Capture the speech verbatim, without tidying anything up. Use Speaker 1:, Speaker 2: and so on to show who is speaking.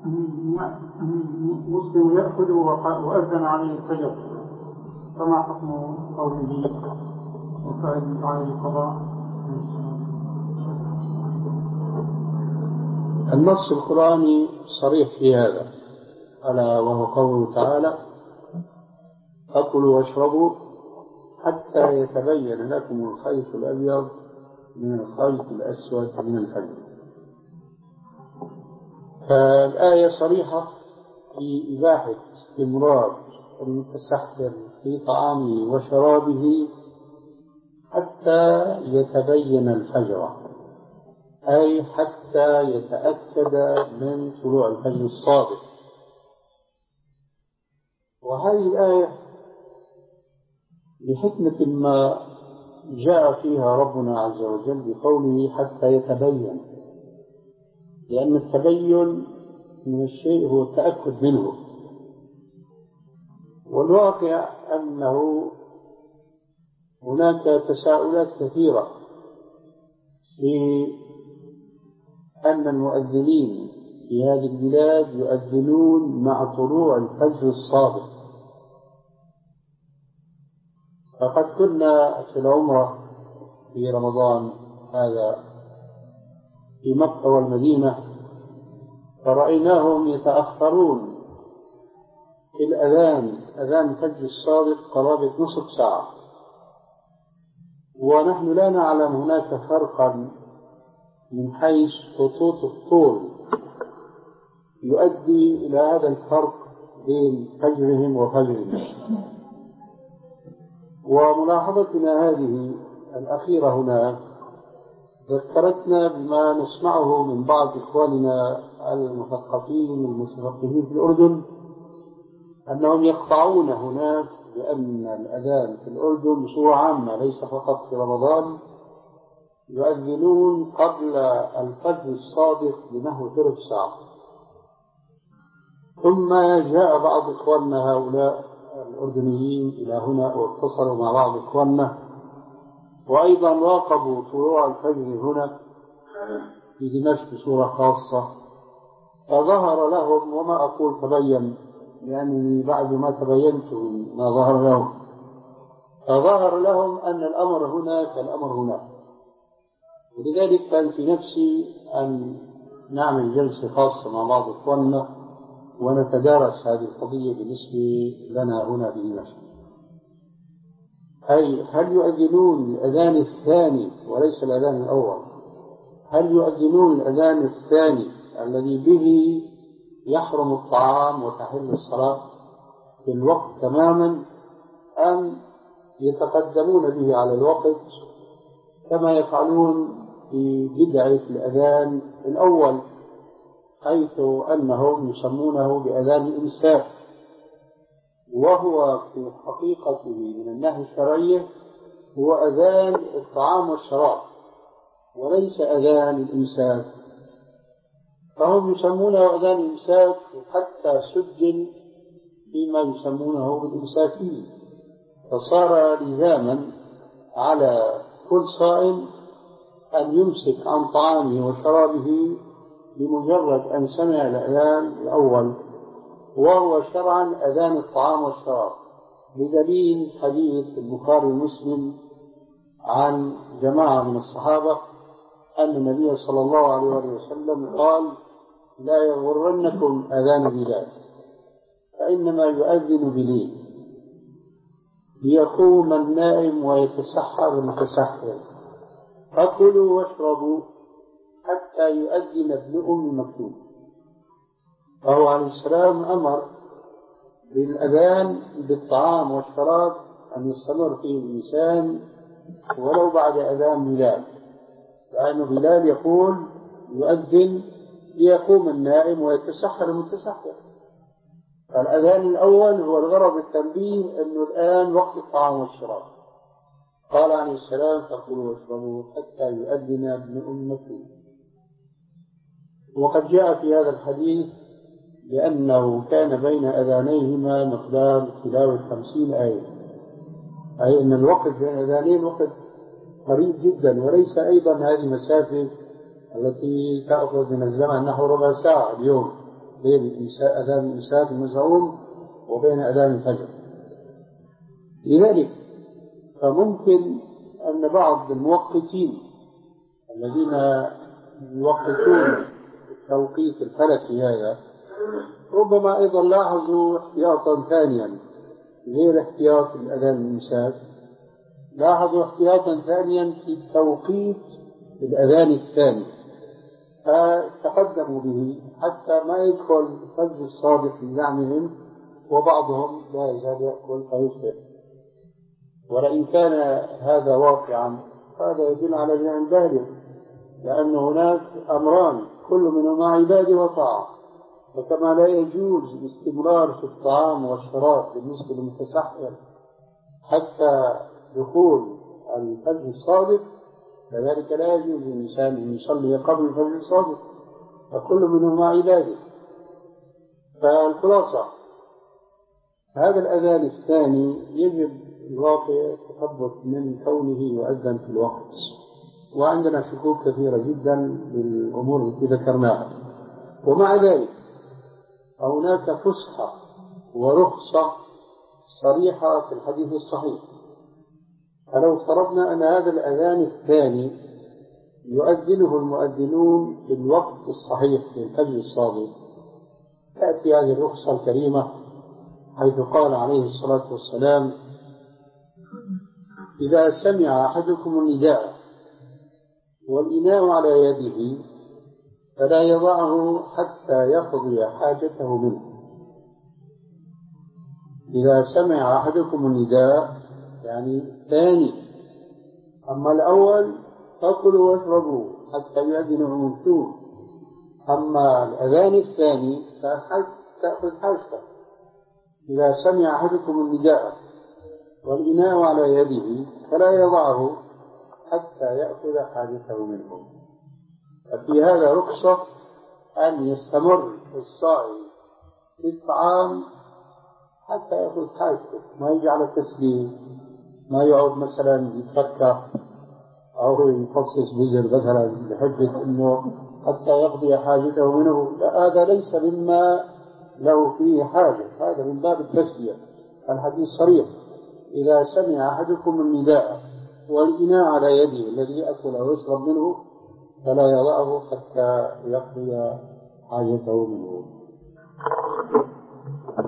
Speaker 1: مسلم يأخذ وأذن عليه الفجر، فما حكم قوله وفعل عليه القضاء؟
Speaker 2: النص القرآني صريح في هذا، ألا وهو قوله تعالى: فكلوا واشربوا حتى يتبين لكم الخيط الأبيض من الخيط الأسود من الفجر. فالآية صريحة في إباحة استمرار المتسحر في طعامه وشرابه حتى يتبين الفجر، أي حتى يتأكد من طلوع الفجر الصادق. وهذه الآية لحكمة ما جاء فيها ربنا عز وجل بقوله حتى يتبين، لأن التبين من الشيء هو التأكد منه، والواقع أنه هناك تساؤلات كثيرة في أن المؤذنين في هذه البلاد يؤذنون مع طلوع الفجر الصادق. فقد كنا في العمرة في رمضان هذا في مكة والمدينة، فرأيناهم يتأخرون في الأذان، أذان الفجر الصادق قرابة نصف ساعة، ونحن لا نعلم هناك فرقا من حيث خطوط الطول يؤدي إلى هذا الفرق بين فجرهم وفجرنا. وملاحظتنا هذه الأخيرة هنا ذكرتنا بما نسمعه من بعض إخواننا المثقفين المتفقهين في الأردن، أنهم يقطعون هناك بأن الأذان في الأردن بصورة عامة ليس فقط في رمضان يؤذنون قبل الفجر الصادق بنحو ثلث ساعة. ثم جاء بعض إخواننا هؤلاء الأردنيين إلى هنا واتصلوا مع بعض إخواننا، وأيضا راقبوا طلوع الفجر هنا في دمشق بصورة خاصة، فظهر لهم، وما أقول تبين لأنني بعد ما تبينت ما ظهر لهم، فظهر لهم أن الأمر هنا كالأمر هناك. ولذلك كان في نفسي أن نعمل جلسة خاصة مع بعض إخواننا ونتدارس هذه القضية بالنسبة لنا هنا في دمشق. أي هل يؤذنون الأذان الثاني وليس الأذان الأول؟ هل يؤذنون الأذان الثاني الذي به يحرم الطعام وتحل الصلاة في الوقت تماما، أم يتقدمون به على الوقت كما يفعلون في بدعة الأذان الأول، حيث أنهم يسمونه بأذان الإمساك، وهو في حقيقته من الناحية الشرعية هو أذان الطعام والشراب وليس أذان الإمساك. فهم يسمونه أذان الإمساك حتى سجل فيما يسمونه بالإمساكية، فصار لزاما على كل صائم أن يمسك عن طعامه وشرابه بمجرد أن سمع الأذان الأول، وهو شرعا أذان الطعام والشراب، بدليل حديث البخاري ومسلم عن جماعة من الصحابة أن النبي صلى الله عليه وسلم قال: لا يغرنكم أذان بلال فإنما يؤذن بليل ليقوم النائم ويتسحر المتسحر، فكلوا واشربوا حتى يؤذن ابن أم مكتوم. فهو عليه السلام أمر بالأذان بالطعام والشراب أن يستمر فيه الإنسان ولو بعد أذان بلال، لأن بلال يقول يؤذن ليقوم النائم ويتسحر المتسحر. فالأذان الأول هو الغرض التنبيه أنه الآن وقت الطعام والشراب. قال عليه السلام: فكلوا واشربوا حتى يؤذن ابن أم مكتوم. وقد جاء في هذا الحديث لأنه كان بين أذانيهما مقدار تلاوة خمسين آية، أي أن الوقت بين أذانين وقت قريب جدا، وليس أيضا هذه المسافة التي تأخذ من الزمن نحو ربع ساعة اليوم بين أذان الإمساك المزعوم وبين أذان الفجر. لذلك فممكن أن بعض الموقتين الذين يوقتون التوقيت الفلكي هذا ربما أيضا لاحظوا احتياطا ثانيا غير احتياط الأذان الإمساك، لاحظوا احتياطا ثانيا في توقيت الأذان الثاني، فتقدموا به حتى ما يدخل الفجر الصادق في زعمهم، وبعضهم لا يزال يأكل فيفطر. ولئن كان هذا واقعا هذا يدل على الجهل البالغ، لأن هناك أمران كل منهما عبادة وطاعة، وكما لا يجوز الاستمرار في الطعام والشراب بالنسبة للمتسحر حتى دخول الفجر الصادق، كذلك لا يجوز للإنسان أن يصلي قبل الفجر الصادق، فكل منهما عبادة. فالخلاصة هذا الأذان الثاني يجب الواقع تثبت من كونه يؤذن في الوقت، وعندنا شكوك كثيرة جدا بالأمور التي ذكرناها. ومع ذلك هناك فسحة ورخصة صريحة في الحديث الصحيح. فلو فرضنا أن هذا الأذان الثاني يؤذنه المؤذنون في الوقت الصحيح في الفجر الصادق، تأتي هذه الرخصة الكريمة حيث قال عليه الصلاة والسلام: إذا سمع أحدكم النداء والإناء على يده فلا يضعه حتى يقضي حاجته منه. إذا سمع أحدكم النداء يعني ثاني، أما الأول فكلوا واشربوا حتى يؤذن المؤذن، أما الأذان الثاني فتأخذ حاجته. إذا سمع أحدكم النداء والإناء على يده فلا يضعه حتى يأخذ حاجته منه. ففي هذا رخصة أن يستمر الصائم في الطعام حتى يأخذ حاجته، ما يجعل التسليم، ما يقعد مثلا يتفكر أو يخصص بزر مثلا بحجة أنه حتى يقضي حاجته منه. لا، هذا ليس مما له فيه حاجة، هذا من باب التسلية. الحديث صريح: إذا سمع أحدكم النداء والإناء على يده الذي يأكل أو يشرب منه فلا يضعه حتى يقضي حاجته منه.